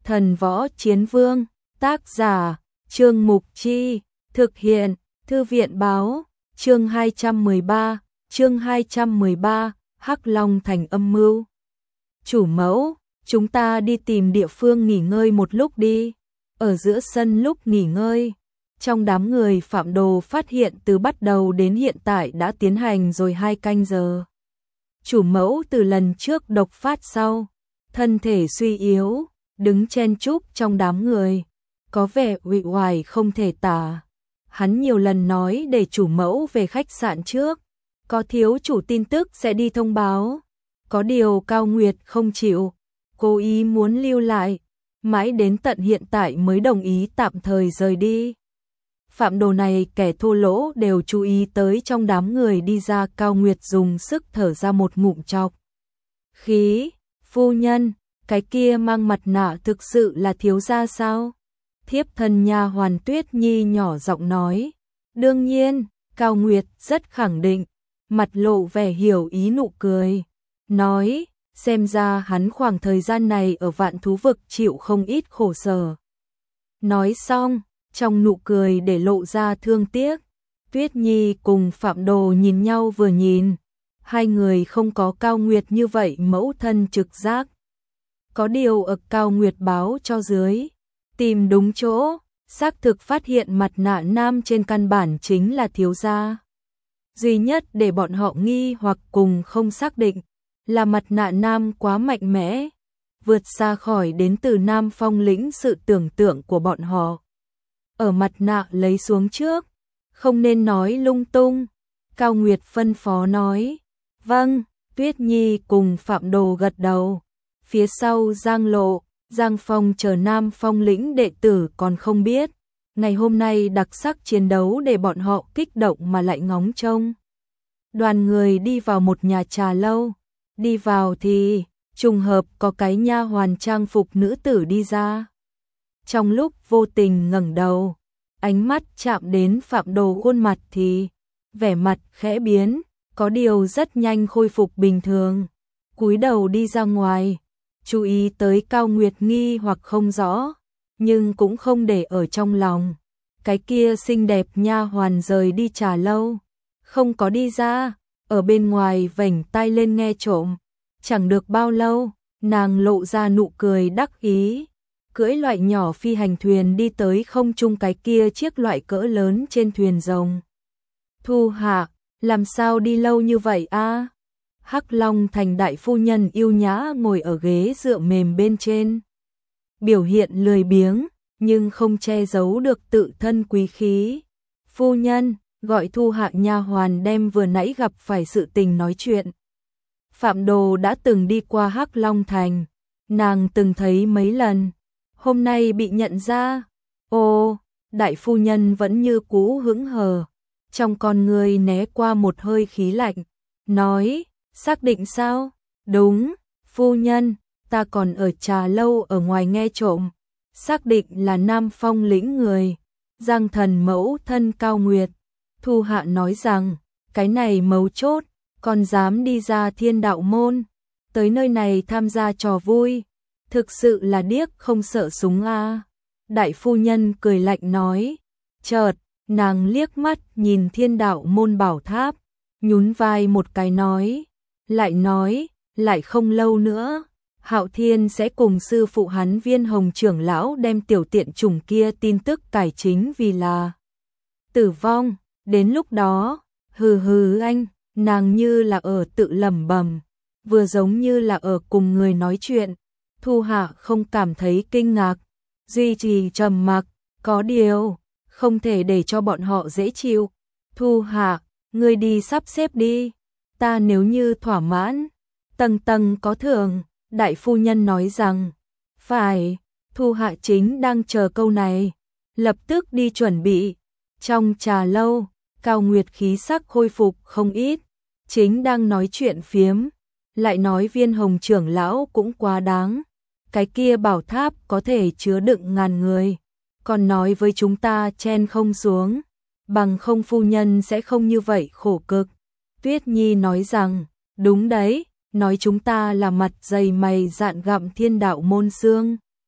Thần Võ Chiến Vương, tác giả, Trương Mục Chi, thực hiện, Thư viện báo, chương 213, Hắc Long thành âm mưu. Chủ mẫu, chúng ta đi tìm địa phương nghỉ ngơi một lúc đi. Ở giữa sân lúc nghỉ ngơi, trong đám người Phạm Đồ phát hiện từ bắt đầu đến hiện tại đã tiến hành rồi 2 canh giờ. Chủ mẫu từ lần trước độc phát sau, thân thể suy yếu, đứng chen chúc trong đám người, có vẻ uể oải không thể tả. Hắn nhiều lần nói để chủ mẫu về khách sạn trước, có thiếu chủ tin tức sẽ đi thông báo. Có điều Cao Nguyệt không chịu, cố ý muốn lưu lại, mãi đến tận hiện tại mới đồng ý tạm thời rời đi. Phạm Đồ này kẻ thô lỗ đều chú ý tới, trong đám người đi ra. Cao Nguyệt dùng sức thở ra một ngụm trọc khí. Phu nhân, cái kia mang mặt nạ thực sự là thiếu gia sao? Thiếp thân nha hoàn Tuyết Nhi nhỏ giọng nói. Đương nhiên, Cao Nguyệt rất khẳng định, mặt lộ vẻ hiểu ý nụ cười. Nói, xem ra hắn khoảng thời gian này ở Vạn Thú Vực chịu không ít khổ sở. Nói xong, trong nụ cười để lộ ra thương tiếc. Tuyết Nhi cùng Phạm Đồ nhìn nhau vừa nhìn, hai người không có Cao Nguyệt như vậy mẫu thân trực giác. Có điều ở Cao Nguyệt báo cho dưới, tìm đúng chỗ, xác thực phát hiện mặt nạ nam trên căn bản chính là thiếu gia. Duy nhất để bọn họ nghi hoặc cùng không xác định là mặt nạ nam quá mạnh mẽ, vượt xa khỏi đến từ Nam Phong lĩnh sự tưởng tượng của bọn họ. Ở mặt nạ lấy xuống trước, không nên nói lung tung. Cao Nguyệt phân phó nói. Vâng, Tuyết Nhi cùng Phạm Đồ gật đầu. Phía sau Giang Lộ, Giang Phong chờ Nam Phong lĩnh đệ tử còn không biết. Ngày hôm nay đặc sắc chiến đấu để bọn họ kích động mà lại ngóng trông. Đoàn người đi vào một nhà trà lâu. Đi vào thì trùng hợp có cái nha hoàn trang phục nữ tử đi ra. Trong lúc vô tình ngẩng đầu, ánh mắt chạm đến Phạm Đồ khuôn mặt thì vẻ mặt khẽ biến, có điều rất nhanh khôi phục bình thường. Cúi đầu đi ra ngoài, chú ý tới Cao Nguyệt nghi hoặc không rõ, nhưng cũng không để ở trong lòng. Cái kia xinh đẹp nha hoàn rời đi trà lâu, không có đi ra, ở bên ngoài vểnh tai lên nghe trộm. Chẳng được bao lâu, nàng lộ ra nụ cười đắc ý, cưỡi loại nhỏ phi hành thuyền đi tới không trung cái kia chiếc loại cỡ lớn trên thuyền rồng. Thu Hạ, làm sao đi lâu như vậy a? Hắc Long thành đại phu nhân yêu nhã ngồi ở ghế dựa mềm bên trên. Biểu hiện lười biếng, nhưng không che giấu được tự thân quý khí. Phu nhân, gọi Thu Hạ nha hoàn đem vừa nãy gặp phải sự tình nói chuyện. Phạm Đồ đã từng đi qua Hắc Long thành, nàng từng thấy mấy lần. Hôm nay bị nhận ra. Ô, đại phu nhân vẫn như cũ hững hờ, trong con người né qua một hơi khí lạnh, nói, xác định sao? Đúng, phu nhân, ta còn ở trà lâu ở ngoài nghe trộm, xác định là Nam Phong lĩnh người, Giang thần mẫu thân Cao Nguyệt. Thu Hạ nói rằng, cái này mấu chốt, còn dám đi ra Thiên Đạo môn, tới nơi này tham gia trò vui, thực sự là điếc không sợ súng a. Đại phu nhân cười lạnh nói, chợt, nàng liếc mắt nhìn Thiên Đạo môn bảo tháp, nhún vai một cái nói, lại không lâu nữa, Hạo Thiên sẽ cùng sư phụ hắn Viên Hồng trưởng lão đem tiểu tiện chủng kia tin tức cải chính vì là tử vong, đến lúc đó, hừ anh, nàng như là ở tự lẩm bẩm, vừa giống như là ở cùng người nói chuyện. Thu Hạ không cảm thấy kinh ngạc, duy trì trầm mặc, có điều, không thể để cho bọn họ dễ chịu. Thu Hạ, ngươi đi sắp xếp đi, ta nếu như thỏa mãn, tầng tầng có thưởng. Đại phu nhân nói rằng, phải. Thu Hạ chính đang chờ câu này, lập tức đi chuẩn bị. Trong trà lâu, Cao Nguyệt khí sắc khôi phục không ít, chính đang nói chuyện phiếm, lại nói Viên Hồng trưởng lão cũng quá đáng. Cái kia bảo tháp có thể chứa đựng ngàn người, còn nói với chúng ta chen không xuống, bằng không phu nhân sẽ không như vậy khổ cực. Tuyết Nhi nói rằng, đúng đấy, nói chúng ta là mặt dày mày dạn gặm Thiên Đạo môn xương.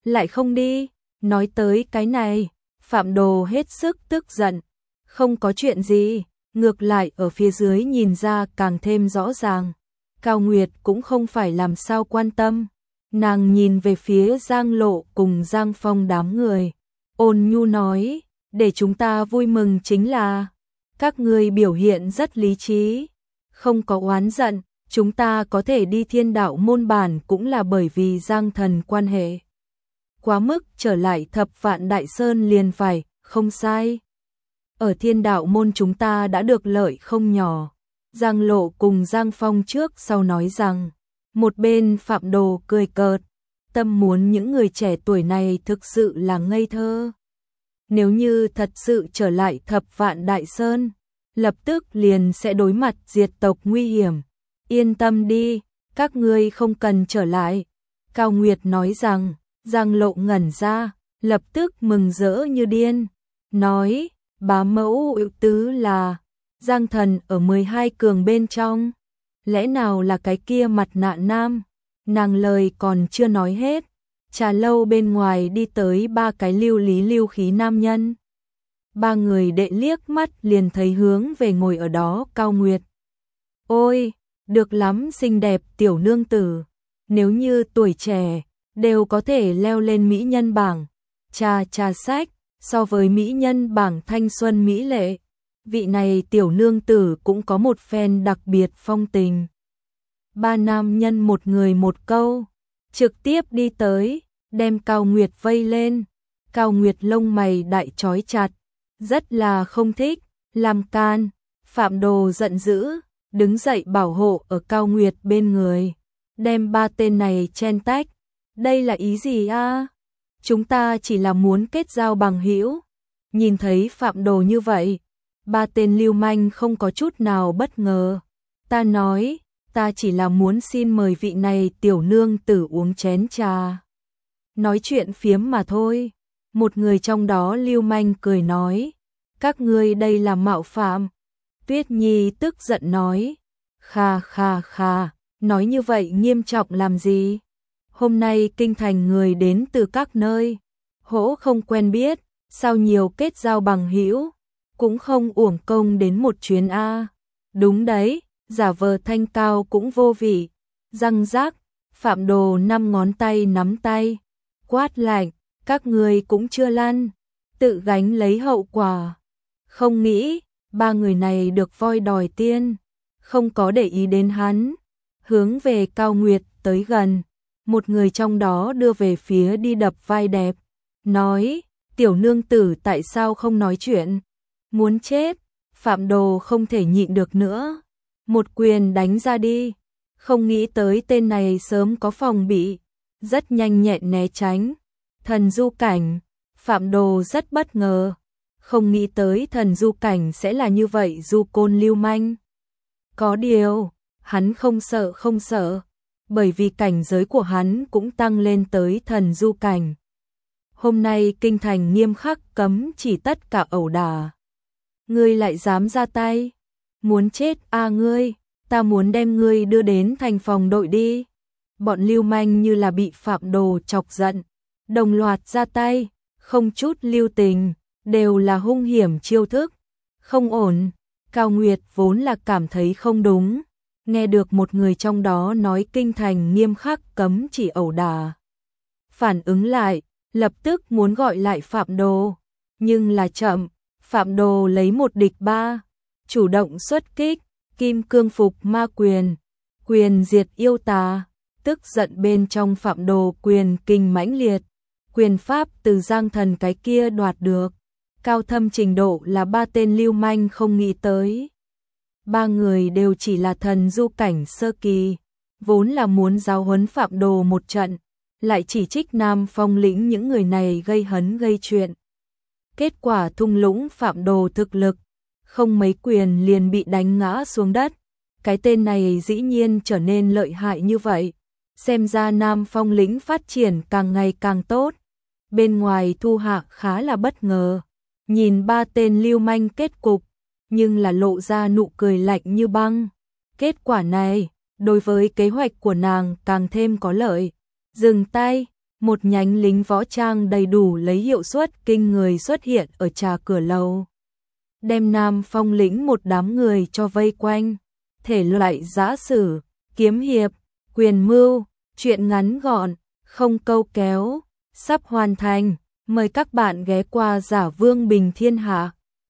lại không đi. Nói tới cái này, Phạm Đồ hết sức tức giận. Không có chuyện gì, ngược lại ở phía dưới nhìn ra càng thêm rõ ràng. Cao Nguyệt cũng không phải làm sao quan tâm. Nàng nhìn về phía Giang Lộ cùng Giang Phong đám người. Ôn nhu nói, để chúng ta vui mừng chính là các ngươi biểu hiện rất lý trí, không có oán giận, chúng ta có thể đi Thiên Đạo môn bản cũng là bởi vì Giang Thần quan hệ. Quá mức trở lại Thập Vạn Đại Sơn liền phải, không sai. Ở Thiên Đạo môn chúng ta đã được lợi không nhỏ. Giang Lộ cùng Giang Phong trước sau nói rằng, một bên Phạm Đồ cười cợt, tâm muốn những người trẻ tuổi này thực sự là ngây thơ. Nếu như thật sự trở lại Thập Vạn Đại Sơn, lập tức liền sẽ đối mặt diệt tộc nguy hiểm. Yên tâm đi, các ngươi không cần trở lại. Cao Nguyệt nói rằng, Giang Lộ ngẩn ra, lập tức mừng rỡ như điên. Nói, bá mẫu ưu tứ là Giang Thần ở 12 cường bên trong. Lẽ nào là cái kia mặt nạ nam? Nàng lời còn chưa nói hết. Trà lâu bên ngoài đi tới ba cái lưu lý lưu khí nam nhân. Ba người đệ liếc mắt liền thấy hướng về ngồi ở đó Cao Nguyệt. Ôi, được lắm xinh đẹp tiểu nương tử. Nếu như tuổi trẻ, đều có thể leo lên mỹ nhân bảng. Trà sách, so với mỹ nhân bảng thanh xuân mỹ lệ. Vị này tiểu nương tử cũng có một phen đặc biệt phong tình. Ba nam nhân một người một câu, trực tiếp đi tới, đem Cao Nguyệt vây lên. Cao Nguyệt lông mày đại trói chặt, rất là không thích, làm can. Phạm Đồ giận dữ, đứng dậy bảo hộ ở Cao Nguyệt bên người, đem ba tên này chen tách. Đây là ý gì a? Chúng ta chỉ là muốn kết giao bằng hữu. Nhìn thấy Phạm Đồ như vậy, ba tên lưu manh không có chút nào bất ngờ. Ta nói, ta chỉ là muốn xin mời vị này tiểu nương tử uống chén trà. Nói chuyện phiếm mà thôi. Một người trong đó lưu manh cười nói, các ngươi đây là mạo phạm. Tuyết Nhi tức giận nói, kha, nói như vậy nghiêm trọng làm gì? Hôm nay kinh thành người đến từ các nơi, hỗ không quen biết, sao nhiều kết giao bằng hữu, cũng không uổng công đến một chuyến a. Đúng đấy, giả vờ thanh cao cũng vô vị. Răng rác, Phạm Đồ 5 ngón tay nắm tay, quát lạnh, các người cũng chưa lăn, tự gánh lấy hậu quả. Không nghĩ, ba người này được voi đòi tiên, không có để ý đến hắn, hướng về Cao Nguyệt tới gần. Một người trong đó đưa về phía đi đập vai đẹp, nói, tiểu nương tử tại sao không nói chuyện? Muốn chết, Phạm Đồ không thể nhịn được nữa. Một quyền đánh ra đi, không nghĩ tới tên này sớm có phòng bị, rất nhanh nhẹn né tránh. Thần Du Cảnh, Phạm Đồ rất bất ngờ, không nghĩ tới Thần Du Cảnh sẽ là như vậy du côn lưu manh. Có điều, hắn không sợ, bởi vì cảnh giới của hắn cũng tăng lên tới Thần Du Cảnh. Hôm nay kinh thành nghiêm khắc cấm chỉ tất cả ẩu đả. Ngươi lại dám ra tay? Muốn chết a ngươi, ta muốn đem ngươi đưa đến thành phòng đội đi. Bọn lưu manh như là bị Phạm Đồ chọc giận, đồng loạt ra tay, không chút lưu tình, đều là hung hiểm chiêu thức. Không ổn, Cao Nguyệt vốn là cảm thấy không đúng, nghe được một người trong đó nói kinh thành nghiêm khắc cấm chỉ ẩu đả. Phản ứng lại, lập tức muốn gọi lại Phạm Đồ, nhưng là chậm, Phạm Đồ lấy 1 địch 3, chủ động xuất kích, kim cương phục ma quyền, quyền diệt yêu tà. Tức giận bên trong Phạm Đồ quyền kinh mãnh liệt, quyền pháp từ Giang Thần cái kia đoạt được, cao thâm trình độ là ba tên lưu manh không nghĩ tới. Ba người đều chỉ là Thần Du Cảnh sơ kỳ, vốn là muốn giáo huấn Phạm Đồ một trận, lại chỉ trích Nam Phong lĩnh những người này gây hấn gây chuyện. Kết quả thung lũng Phạm Đồ thực lực, không mấy quyền liền bị đánh ngã xuống đất. Cái tên này dĩ nhiên trở nên lợi hại như vậy. Xem ra Nam Phong lĩnh phát triển càng ngày càng tốt. Bên ngoài Thu Hạ khá là bất ngờ, nhìn ba tên lưu manh kết cục, nhưng là lộ ra nụ cười lạnh như băng. Kết quả này, đối với kế hoạch của nàng càng thêm có lợi. Dừng tay, một nhánh lính võ trang đầy đủ lấy hiệu suất kinh người xuất hiện ở trà cửa lầu. Đem Nam Phong lĩnh một đám người cho vây quanh, thể loại giã sử, kiếm hiệp, quyền mưu, truyện ngắn gọn, không câu kéo, sắp hoàn thành, mời các bạn ghé qua Giả Vương Bình Thiên Hạ.